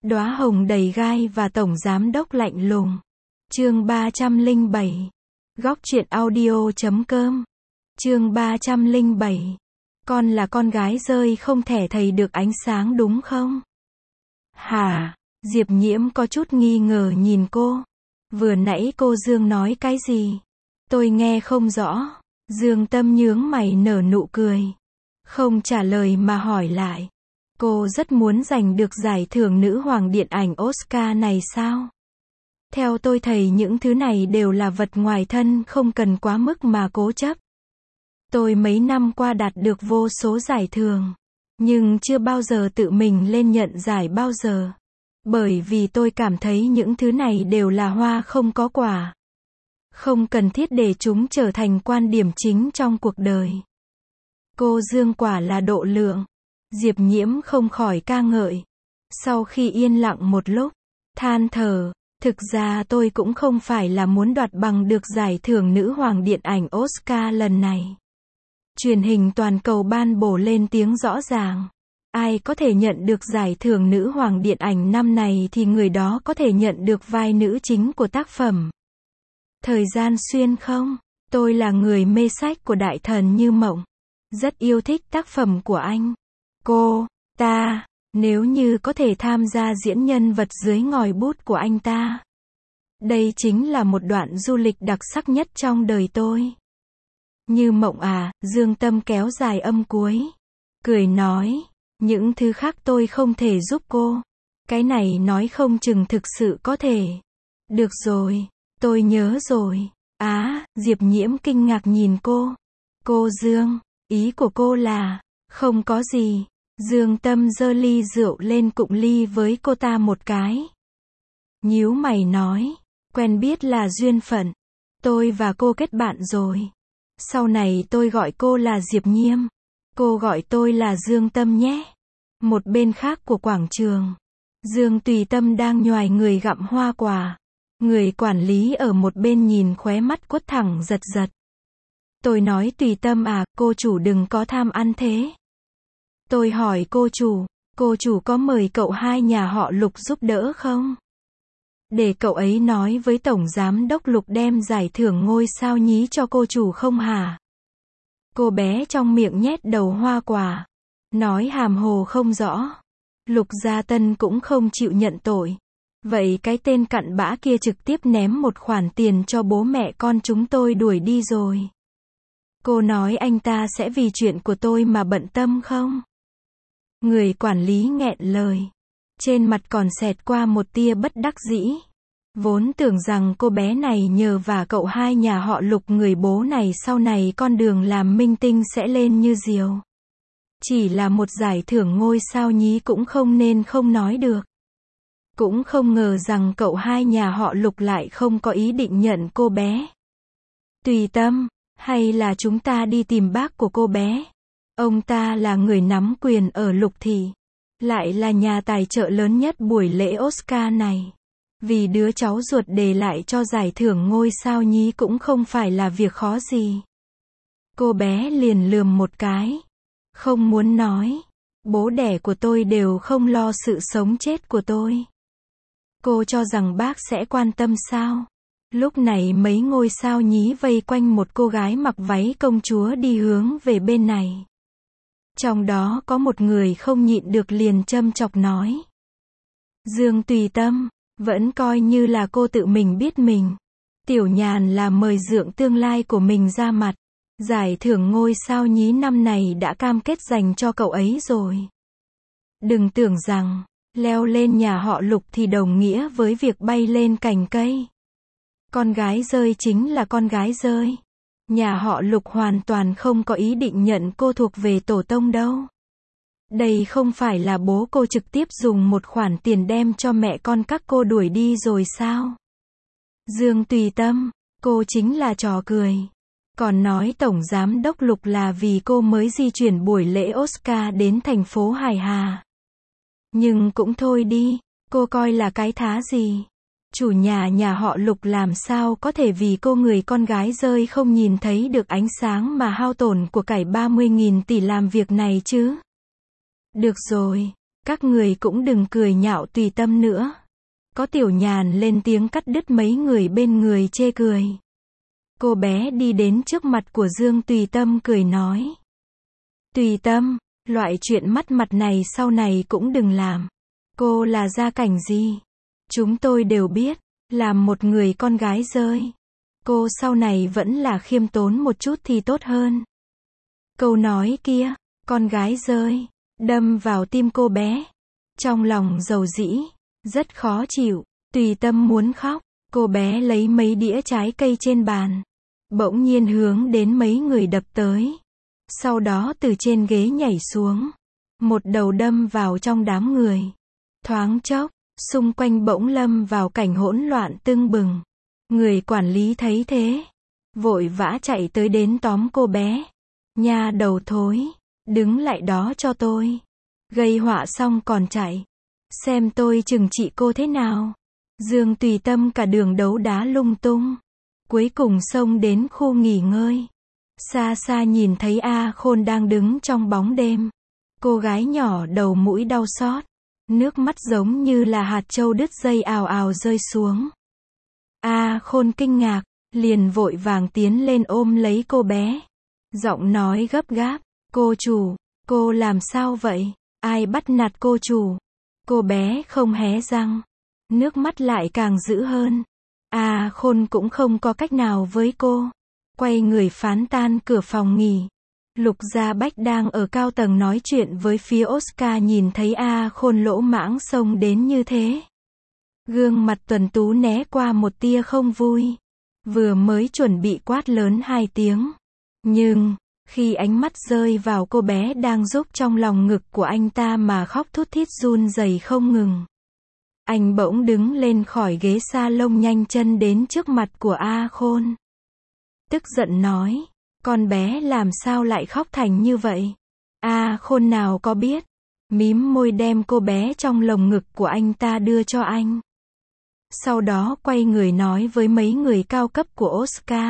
Đóa hồng đầy gai và tổng giám đốc lạnh lùng. Chương 307. Góc truyện audio.com. Chương 307. Con là con gái rơi không thể thấy được ánh sáng đúng không? Hả? Diệp Nhiễm có chút nghi ngờ nhìn cô. Vừa nãy cô Dương nói cái gì? Tôi nghe không rõ. Dương Tâm nhướng mày nở nụ cười. Không trả lời mà hỏi lại. Cô rất muốn giành được giải thưởng nữ hoàng điện ảnh Oscar này sao? Theo tôi thấy những thứ này đều là vật ngoài thân, không cần quá mức mà cố chấp. Tôi mấy năm qua đạt được vô số giải thưởng, nhưng chưa bao giờ tự mình lên nhận giải bao giờ. Bởi vì tôi cảm thấy những thứ này đều là hoa không có quả. Không cần thiết để chúng trở thành quan điểm chính trong cuộc đời. Cô Dương quả là độ lượng. Diệp Nhiễm không khỏi ca ngợi. Sau khi yên lặng một lúc, than thở, thực ra tôi cũng không phải là muốn đoạt bằng được giải thưởng nữ hoàng điện ảnh Oscar lần này. Truyền hình toàn cầu ban bố lên tiếng rõ ràng. Ai có thể nhận được giải thưởng nữ hoàng điện ảnh năm này thì người đó có thể nhận được vai nữ chính của tác phẩm. Thời gian xuyên không? Tôi là người mê sách của đại thần Như Mộng. Rất yêu thích tác phẩm của anh. Ta, nếu như có thể tham gia diễn nhân vật dưới ngòi bút của anh ta. Đây chính là một đoạn du lịch đặc sắc nhất trong đời tôi. Như Mộng à, Dương Tâm kéo dài âm cuối. Cười nói, những thứ khác tôi không thể giúp cô. Cái này nói không chừng thực sự có thể. Được rồi, tôi nhớ rồi. Diệp Nhiễm kinh ngạc nhìn cô. Cô Dương, ý của cô là, không có gì. Dương Tâm giơ ly rượu lên cụng ly với cô ta một cái. Nhíu mày nói, quen biết là duyên phận. Tôi và cô kết bạn rồi. Sau này tôi gọi cô là Diệp Nhiễm. Cô gọi tôi là Dương Tâm nhé. Một bên khác của quảng trường, Dương Tùy Tâm đang nhoài người gặm hoa quả. Người quản lý ở một bên nhìn khóe mắt quất thẳng giật giật. Tôi nói Tùy Tâm à, cô chủ đừng có tham ăn thế. Tôi hỏi cô chủ có mời cậu hai nhà họ Lục giúp đỡ không? Để cậu ấy nói với Tổng Giám đốc Lục đem giải thưởng ngôi sao nhí cho cô chủ không hả? Cô bé trong miệng nhét đầu hoa quả. Nói hàm hồ không rõ. Lục Gia Tân cũng không chịu nhận tội. Vậy cái tên cặn bã kia trực tiếp ném một khoản tiền cho bố mẹ con chúng tôi đuổi đi rồi. Cô nói anh ta sẽ vì chuyện của tôi mà bận tâm không? Người quản lý nghẹn lời. Trên mặt còn xẹt qua một tia bất đắc dĩ. Vốn tưởng rằng cô bé này nhờ vả cậu hai nhà họ Lục người bố này sau này con đường làm minh tinh sẽ lên như diều. Chỉ là một giải thưởng ngôi sao nhí cũng không nên không nói được. Cũng không ngờ rằng cậu hai nhà họ Lục lại không có ý định nhận cô bé. Tùy Tâm, hay là chúng ta đi tìm bác của cô bé? Ông ta là người nắm quyền ở Lục thị, lại là nhà tài trợ lớn nhất buổi lễ Oscar này. Vì đứa cháu ruột để lại cho giải thưởng ngôi sao nhí cũng không phải là việc khó gì. Cô bé liền lườm một cái. Không muốn nói. Bố đẻ của tôi đều không lo sự sống chết của tôi. Cô cho rằng bác sẽ quan tâm sao? Lúc này mấy ngôi sao nhí vây quanh một cô gái mặc váy công chúa đi hướng về bên này. Trong đó có một người không nhịn được liền châm chọc nói. Dương Tùy Tâm, vẫn coi như là cô tự mình biết mình. Tiểu Nhàn là mời dượng tương lai của mình ra mặt. Giải thưởng ngôi sao nhí năm này đã cam kết dành cho cậu ấy rồi. Đừng tưởng rằng, leo lên nhà họ Lục thì đồng nghĩa với việc bay lên cành cây. Con gái rơi chính là con gái rơi. Nhà họ Lục hoàn toàn không có ý định nhận cô thuộc về tổ tông đâu. Đây không phải là bố cô trực tiếp dùng một khoản tiền đem cho mẹ con các cô đuổi đi rồi sao? Dương Tùy Tâm, cô chính là trò cười. Còn nói Tổng Giám đốc Lục là vì cô mới di chuyển buổi lễ Oscar đến thành phố Hải Hà. Nhưng cũng thôi đi, cô coi là cái thá gì? Chủ nhà họ Lục làm sao có thể vì cô người con gái rơi không nhìn thấy được ánh sáng mà hao tổn của cải 30.000 tỷ làm việc này chứ? Được rồi, Các người cũng đừng cười nhạo Tùy Tâm nữa. Có Tiểu Nhàn lên tiếng cắt đứt mấy người bên người chê cười. Cô bé đi đến trước mặt của Dương Tùy Tâm cười nói. Tùy Tâm, loại chuyện mất mặt này sau này cũng đừng làm. Cô là gia cảnh gì? Chúng tôi đều biết, làm một người con gái rơi. Cô sau này vẫn là khiêm tốn một chút thì tốt hơn. Câu nói kia, con gái rơi, đâm vào tim cô bé. Trong lòng dầu dĩ, rất khó chịu, Tùy Tâm muốn khóc. Cô bé lấy mấy đĩa trái cây trên bàn, bỗng nhiên hướng đến mấy người đập tới. Sau đó từ trên ghế nhảy xuống, một đầu đâm vào trong đám người. Thoáng chốc, xung quanh bỗng lâm vào cảnh hỗn loạn tưng bừng. Người quản lý thấy thế, vội vã chạy tới đến tóm cô bé. Nha đầu thối, đứng lại đó cho tôi. Gây họa xong còn chạy. Xem tôi trừng trị cô thế nào. Dương Tùy Tâm cả đường đấu đá lung tung. Cuối cùng xông đến khu nghỉ ngơi. Xa xa nhìn thấy A Khôn đang đứng trong bóng đêm. Cô gái nhỏ đầu mũi đau xót. Nước mắt giống như là hạt châu đứt dây ào ào rơi xuống. A Khôn kinh ngạc, liền vội vàng tiến lên ôm lấy cô bé. Giọng nói gấp gáp, cô chủ, cô làm sao vậy? Ai bắt nạt cô chủ? Cô bé không hé răng, nước mắt lại càng dữ hơn. A Khôn cũng không có cách nào với cô. Quay người phán tan cửa phòng nghỉ. Lục Gia Bách đang ở cao tầng nói chuyện với phía Oscar, nhìn thấy A Khôn lỗ mãng xông đến như thế. Gương mặt tuấn tú né qua một tia không vui. Vừa mới chuẩn bị quát lớn 2 tiếng. Nhưng, khi ánh mắt rơi vào cô bé đang giúp trong lòng ngực của anh ta mà khóc thút thít run rẩy không ngừng. Anh bỗng đứng lên khỏi ghế salon nhanh chân đến trước mặt của A Khôn. Tức giận nói, con bé làm sao lại khóc thành như vậy? A Khôn nào có biết, mím môi đem cô bé trong lồng ngực của anh ta đưa cho anh. Sau đó quay người nói với mấy người cao cấp của Oscar.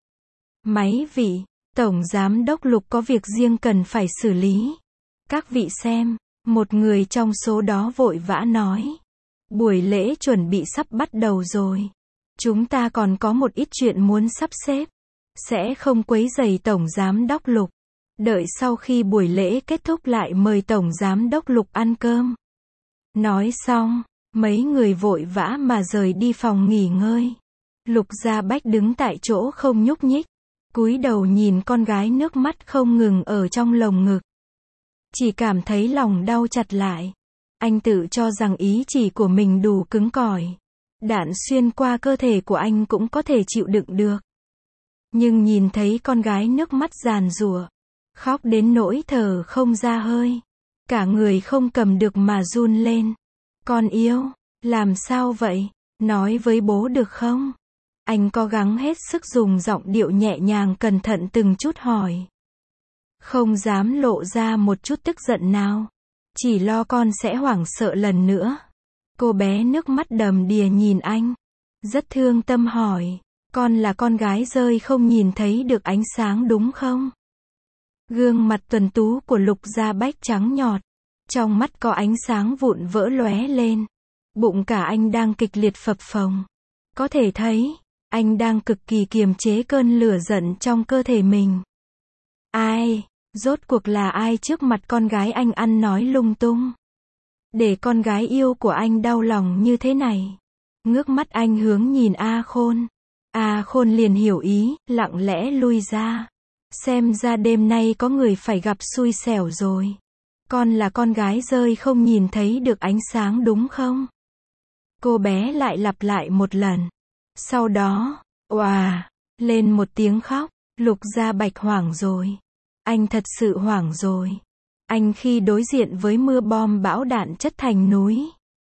Mấy vị, Tổng Giám đốc Lục có việc riêng cần phải xử lý. Các vị xem, một người trong số đó vội vã nói. Buổi lễ chuẩn bị sắp bắt đầu rồi. Chúng ta còn có một ít chuyện muốn sắp xếp. Sẽ không quấy rầy Tổng Giám đốc Lục. Đợi sau khi buổi lễ kết thúc lại mời Tổng Giám đốc Lục ăn cơm. Nói xong, mấy người vội vã mà rời đi phòng nghỉ ngơi. Lục Gia Bách đứng tại chỗ không nhúc nhích. Cúi đầu nhìn con gái nước mắt không ngừng ở trong lồng ngực. Chỉ cảm thấy lòng đau chặt lại. Anh tự cho rằng ý chỉ của mình đủ cứng cỏi. Đạn xuyên qua cơ thể của anh cũng có thể chịu đựng được. Nhưng nhìn thấy con gái nước mắt giàn giụa, khóc đến nỗi thở không ra hơi. Cả người không cầm được mà run lên. Con yêu, làm sao vậy? Nói với bố được không? Anh cố gắng hết sức dùng giọng điệu nhẹ nhàng cẩn thận từng chút hỏi. Không dám lộ ra một chút tức giận nào. Chỉ lo con sẽ hoảng sợ lần nữa. Cô bé nước mắt đầm đìa nhìn anh. Rất thương tâm hỏi. Con là con gái rơi không nhìn thấy được ánh sáng đúng không? Gương mặt tuấn tú của Lục Gia Bách trắng nhọt. Trong mắt có ánh sáng vụn vỡ lóe lên. Bụng cả anh đang kịch liệt phập phồng. Có thể thấy, anh đang cực kỳ kiềm chế cơn lửa giận trong cơ thể mình. Ai? Rốt cuộc là ai trước mặt con gái anh ăn nói lung tung? Để con gái yêu của anh đau lòng như thế này. Ngước mắt anh hướng nhìn A Khôn. A Khôn liền hiểu ý, lặng lẽ lui ra. Xem ra đêm nay có người phải gặp xui xẻo rồi. Con là con gái rơi không nhìn thấy được ánh sáng đúng không? Cô bé lại lặp lại một lần. Sau đó, oà, lên một tiếng khóc. Lục Gia Bạch hoảng rồi. Anh thật sự hoảng rồi. Anh khi đối diện với mưa bom bão đạn chất thành núi.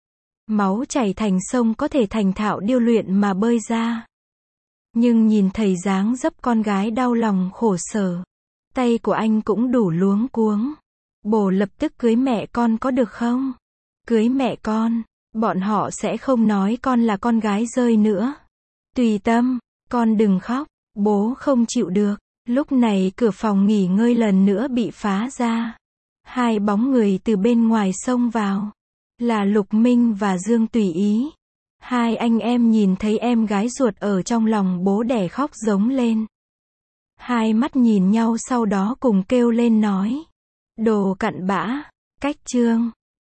Máu chảy thành sông có thể thành thạo điêu luyện mà bơi ra. Nhưng nhìn thấy dáng dấp con gái đau lòng khổ sở. Tay của anh cũng đủ luống cuống. Bố lập tức cưới mẹ con có được không? Cưới mẹ con, bọn họ sẽ không nói con là con gái rơi nữa. Tùy Tâm, con đừng khóc, bố không chịu được. Lúc này cửa phòng nghỉ ngơi lần nữa bị phá ra. Hai bóng người từ bên ngoài xông vào. Là Lục Minh và Dương Tùy Ý. Hai anh em nhìn thấy em gái ruột ở trong lòng bố đẻ khóc giống lên. Hai mắt nhìn nhau sau đó cùng kêu lên nói. Đồ cặn bã. Cách chương